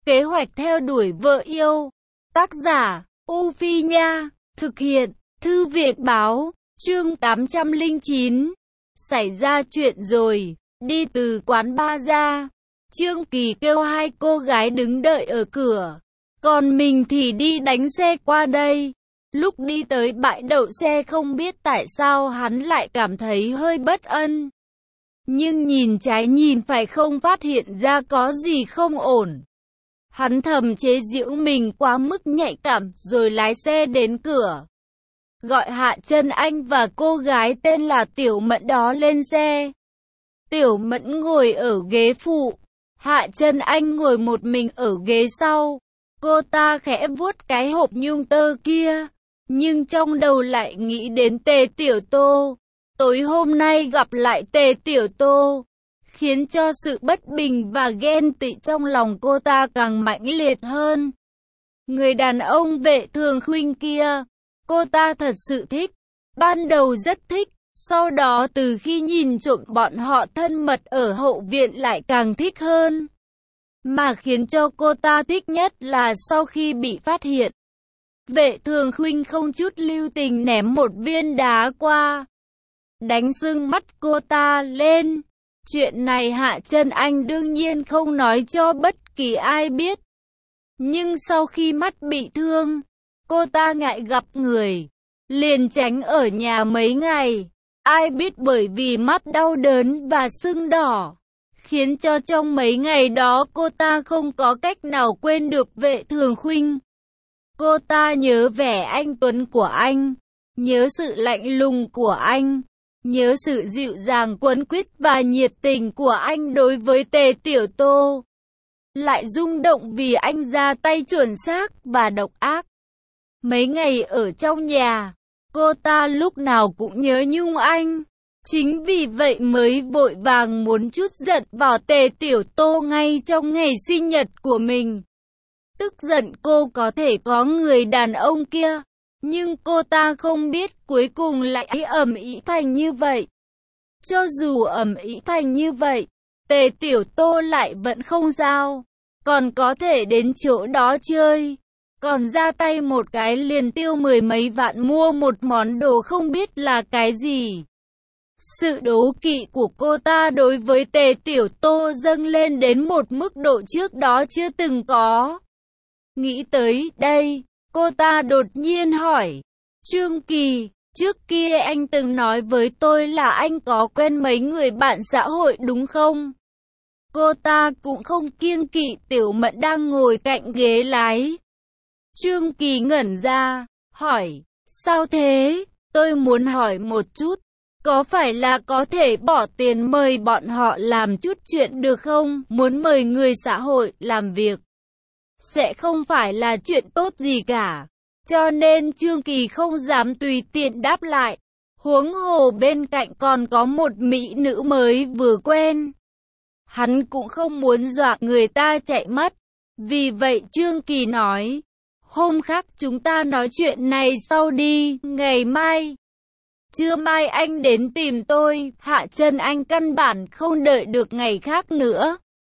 Kế hoạch theo đuổi vợ yêu. Tác giả, U Phi Nha. Thực hiện, Thư viện báo. Chương 809. Xảy ra chuyện rồi. Đi từ quán bar ra, Trương Kỳ kêu hai cô gái đứng đợi ở cửa. Còn mình thì đi đánh xe qua đây. Lúc đi tới bãi đậu xe không biết tại sao hắn lại cảm thấy hơi bất ân. Nhưng nhìn trái nhìn phải không phát hiện ra có gì không ổn. Hắn thầm chế giễu mình quá mức nhạy cảm rồi lái xe đến cửa. Gọi Hạ Trân Anh và cô gái tên là Tiểu Mẫn đó lên xe. Tiểu Mẫn ngồi ở ghế phụ. Hạ Trân Anh ngồi một mình ở ghế sau. Cô ta khẽ vuốt cái hộp nhung tơ kia. Nhưng trong đầu lại nghĩ đến Tề Tiểu Tô. Tối hôm nay gặp lại Tề Tiểu Tô, khiến cho sự bất bình và ghen tị trong lòng cô ta càng mãnh liệt hơn. Người đàn ông Vệ Thường Khuynh kia, cô ta thật sự thích. Ban đầu rất thích, sau đó từ khi nhìn trộm bọn họ thân mật ở hậu viện lại càng thích hơn. Mà khiến cho cô ta thích nhất là sau khi bị phát hiện, Vệ Thường Khuynh không chút lưu tình ném một viên đá qua, đánh sưng mắt cô ta lên. Chuyện này Hạ Trân Anh đương nhiên không nói cho bất kỳ ai biết. Nhưng sau khi mắt bị thương, cô ta ngại gặp người, liền tránh ở nhà mấy ngày. Ai biết bởi vì mắt đau đớn và sưng đỏ, khiến cho trong mấy ngày đó cô ta không có cách nào quên được Vệ Thường Khuynh. Cô ta nhớ vẻ anh tuấn của anh, nhớ sự lạnh lùng của anh, nhớ sự dịu dàng quấn quýt và nhiệt tình của anh đối với Tề Tiểu Tô. Lại rung động vì anh ra tay chuẩn xác và độc ác. Mấy ngày ở trong nhà, cô ta lúc nào cũng nhớ nhung anh. Chính vì vậy mới vội vàng muốn trút giận vào Tề Tiểu Tô ngay trong ngày sinh nhật của mình. Tức giận cô có thể có người đàn ông kia, nhưng cô ta không biết cuối cùng lại ầm ĩ thành như vậy. Cho dù ầm ĩ thành như vậy, Tề Tiểu Tô lại vẫn không sao, còn có thể đến chỗ đó chơi, còn ra tay một cái liền tiêu mười mấy vạn mua một món đồ không biết là cái gì. Sự đố kỵ của cô ta đối với Tề Tiểu Tô dâng lên đến một mức độ trước đó chưa từng có. Nghĩ tới đây, cô ta đột nhiên hỏi, Trương Kỳ, trước kia anh từng nói với tôi là anh có quen mấy người bạn xã hội đúng không? Cô ta cũng không kiêng kỵ Tiểu Mẫn đang ngồi cạnh ghế lái. Trương Kỳ ngẩn ra, hỏi, sao thế? Tôi muốn hỏi một chút, có phải là có thể bỏ tiền mời bọn họ làm chút chuyện được không? Muốn mời người xã hội làm việc sẽ không phải là chuyện tốt gì cả. Cho nên Trương Kỳ không dám tùy tiện đáp lại. Huống hồ bên cạnh còn có một mỹ nữ mới vừa quen. Hắn cũng không muốn dọa người ta chạy mất. Vì vậy Trương Kỳ nói, hôm khác chúng ta nói chuyện này sau đi, ngày mai. Trưa mai anh đến tìm tôi. Hạ Trân Anh căn bản không đợi được ngày khác nữa.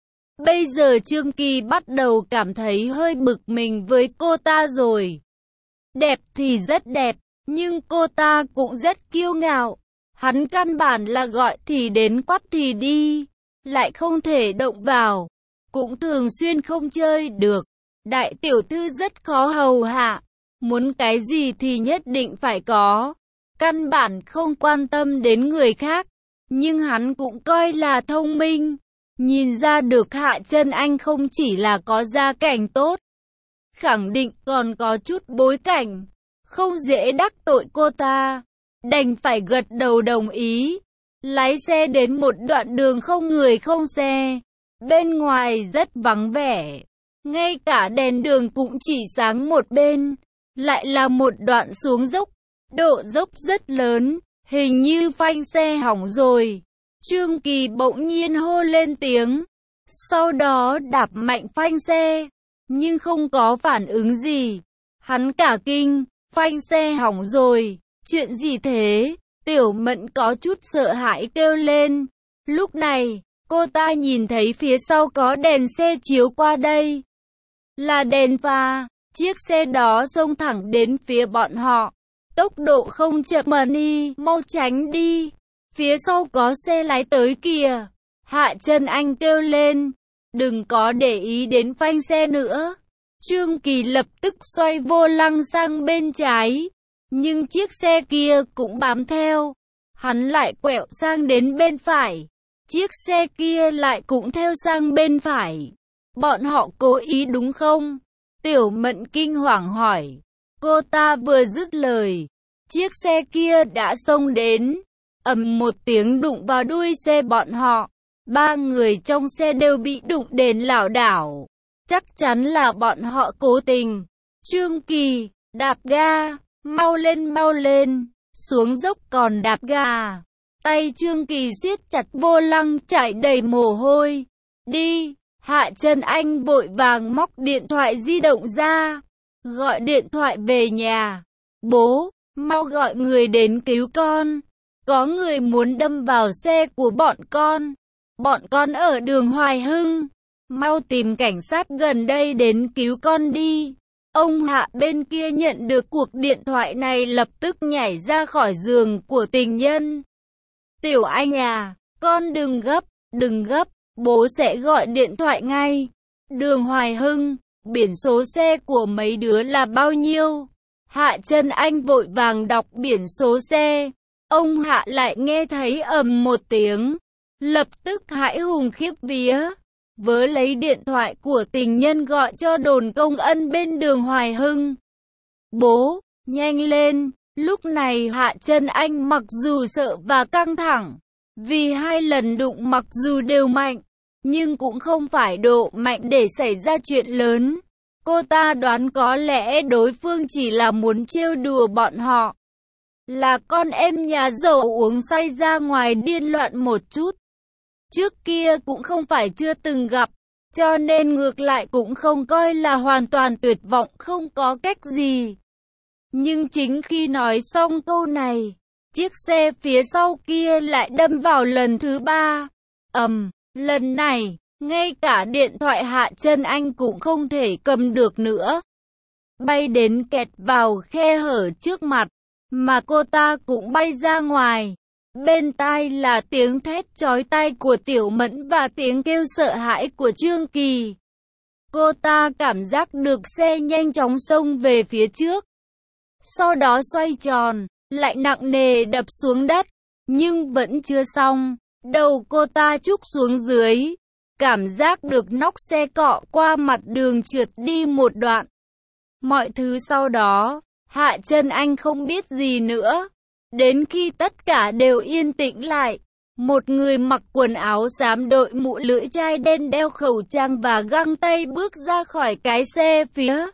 Bây giờ Trương Kỳ bắt đầu cảm thấy hơi bực mình với cô ta rồi. Đẹp thì rất đẹp, nhưng cô ta cũng rất kiêu ngạo. Hắn căn bản là gọi thì đến quát thì đi, lại không thể động vào, cũng thường xuyên không chơi được. Đại tiểu thư rất khó hầu hạ, muốn cái gì thì nhất định phải có, căn bản không quan tâm đến người khác. Nhưng hắn cũng coi là thông minh, nhìn ra được Hạ Trân Anh không chỉ là có gia cảnh tốt, khẳng định còn có chút bối cảnh, không dễ đắc tội cô ta. Đành phải gật đầu đồng ý. Lái xe đến một đoạn đường không người không xe, bên ngoài rất vắng vẻ, ngay cả đèn đường cũng chỉ sáng một bên. Lại là một đoạn xuống dốc, độ dốc rất lớn, hình như phanh xe hỏng rồi. Trương Kỳ bỗng nhiên hô lên tiếng, sau đó đạp mạnh phanh xe, nhưng không có phản ứng gì. Hắn cả kinh, phanh xe hỏng rồi, chuyện gì thế? Tiểu Mẫn có chút sợ hãi kêu lên. Lúc này, cô ta nhìn thấy phía sau có đèn xe chiếu qua đây. là đèn pha. Chiếc xe đó xông thẳng đến phía bọn họ. Tốc độ không chậm mà đi, mau tránh đi. Phía sau có xe lái tới kìa. Hạ Trân Anh kêu lên. Đừng có để ý đến phanh xe nữa. Trương Kỳ lập tức xoay vô lăng sang bên trái. Nhưng chiếc xe kia cũng bám theo. Hắn lại quẹo sang đến bên phải. Chiếc xe kia lại cũng theo sang bên phải. Bọn họ cố ý đúng không? Tiểu Mẫn kinh hoàng hỏi. Cô ta vừa dứt lời. Chiếc xe kia đã xông đến. Ầm một tiếng đụng vào đuôi xe bọn họ. Ba người trong xe đều bị đụng đến lảo đảo. Chắc chắn là bọn họ cố tình. Trương Kỳ, đạp ga, mau lên, xuống dốc còn đạp ga. Tay Trương Kỳ siết chặt vô lăng chảy đầy mồ hôi. Đi, Hạ Trân Anh vội vàng móc điện thoại di động ra. Gọi điện thoại về nhà. Bố, mau gọi người đến cứu con. Có người muốn đâm vào xe của bọn con. Bọn con ở đường Hoài Hưng. Mau tìm cảnh sát gần đây đến cứu con đi. Ông Hạ bên kia nhận được cuộc điện thoại này lập tức nhảy ra khỏi giường của tình nhân. Tiểu Anh à, con đừng gấp, bố sẽ gọi điện thoại ngay. Đường Hoài Hưng, biển số xe của mấy đứa là bao nhiêu? Hạ Trân Anh vội vàng đọc biển số xe. Ông Hạ lại nghe thấy ầm một tiếng. Lập tức hãi hùng khiếp vía. Vớ lấy điện thoại của tình nhân gọi cho đồn công an bên đường Hoài Hưng. Bố, nhanh lên. Lúc này Hạ Trân Anh mặc dù sợ và căng thẳng. Vì 2 lần đụng mặc dù đều mạnh. Nhưng cũng không phải độ mạnh để xảy ra chuyện lớn. Cô ta đoán có lẽ đối phương chỉ là muốn trêu đùa bọn họ. Là con em nhà giàu uống say ra ngoài điên loạn một chút. Trước kia cũng không phải chưa từng gặp, cho nên ngược lại cũng không coi là hoàn toàn tuyệt vọng không có cách gì. Nhưng chính khi nói xong câu này, chiếc xe phía sau kia lại đâm vào lần thứ 3. Lần này, ngay cả điện thoại Hạ Trân Anh cũng không thể cầm được nữa. Bay đến kẹt vào khe hở trước mặt, mà cô ta cũng bay ra ngoài. Bên tai là tiếng thét chói tai của Tiểu Mẫn và tiếng kêu sợ hãi của Trương Kỳ. Cô ta cảm giác được xe nhanh chóng xông về phía trước. Sau đó xoay tròn, lại nặng nề đập xuống đất. Nhưng vẫn chưa xong, đầu cô ta trúc xuống dưới. Cảm giác được nóc xe cọ qua mặt đường trượt đi một đoạn. Mọi thứ sau đó, Hạ Trân Anh không biết gì nữa. Đến khi tất cả đều yên tĩnh lại, một người mặc quần áo xám đội mũ lưỡi chai đen đeo khẩu trang và găng tay bước ra khỏi cái xe phía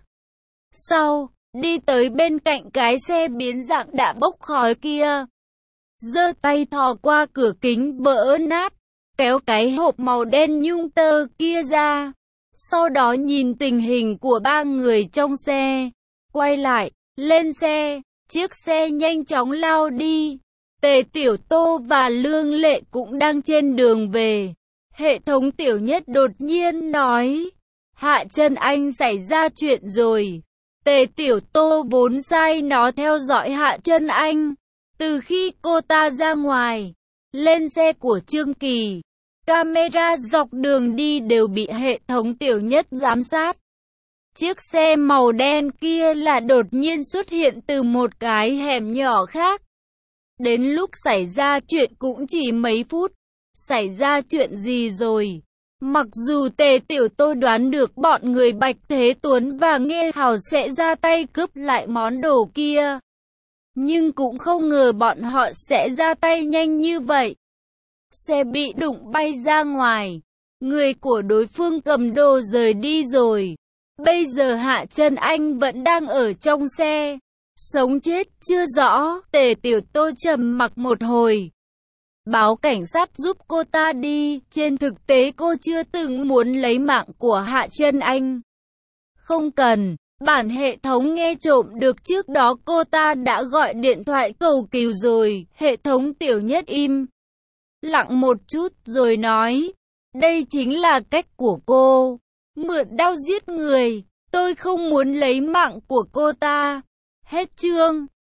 sau, đi tới bên cạnh cái xe biến dạng đã bốc khói kia. Giơ tay thò qua cửa kính vỡ nát, kéo cái hộp màu đen nhung tơ kia ra. Sau đó nhìn tình hình của 3 người trong xe, quay lại, lên xe. Chiếc xe nhanh chóng lao đi. Tề Tiểu Tô và Lương Lệ cũng đang trên đường về. Hệ thống Tiểu Nhất đột nhiên nói. Hạ Trân Anh xảy ra chuyện rồi. Tề Tiểu Tô vốn sai nó theo dõi Hạ Trân Anh. Từ khi cô ta ra ngoài, lên xe của Trương Kỳ, camera dọc đường đi đều bị hệ thống Tiểu Nhất giám sát. Chiếc xe màu đen kia là đột nhiên xuất hiện từ một cái hẻm nhỏ khác. Đến lúc xảy ra chuyện cũng chỉ mấy phút. Xảy ra chuyện gì rồi? Mặc dù Tề Tiểu Tô đoán được bọn người Bạch Thế Tuấn và Nghê Hào sẽ ra tay cướp lại món đồ kia, nhưng cũng không ngờ bọn họ sẽ ra tay nhanh như vậy. Xe bị đụng bay ra ngoài. Người của đối phương cầm đồ rời đi rồi. Bây giờ Hạ Trân Anh vẫn đang ở trong xe. Sống chết chưa rõ. Tề Tiểu Tô trầm mặc một hồi. Báo cảnh sát giúp cô ta đi. Trên thực tế cô chưa từng muốn lấy mạng của Hạ Trân Anh. Không cần. Bản hệ thống nghe trộm được trước đó cô ta đã gọi điện thoại cầu cứu rồi. Hệ thống Tiểu Nhất im lặng một chút rồi nói. Đây chính là cách của cô. Mượn đao giết người. Tôi không muốn lấy mạng của cô ta. Hết chương.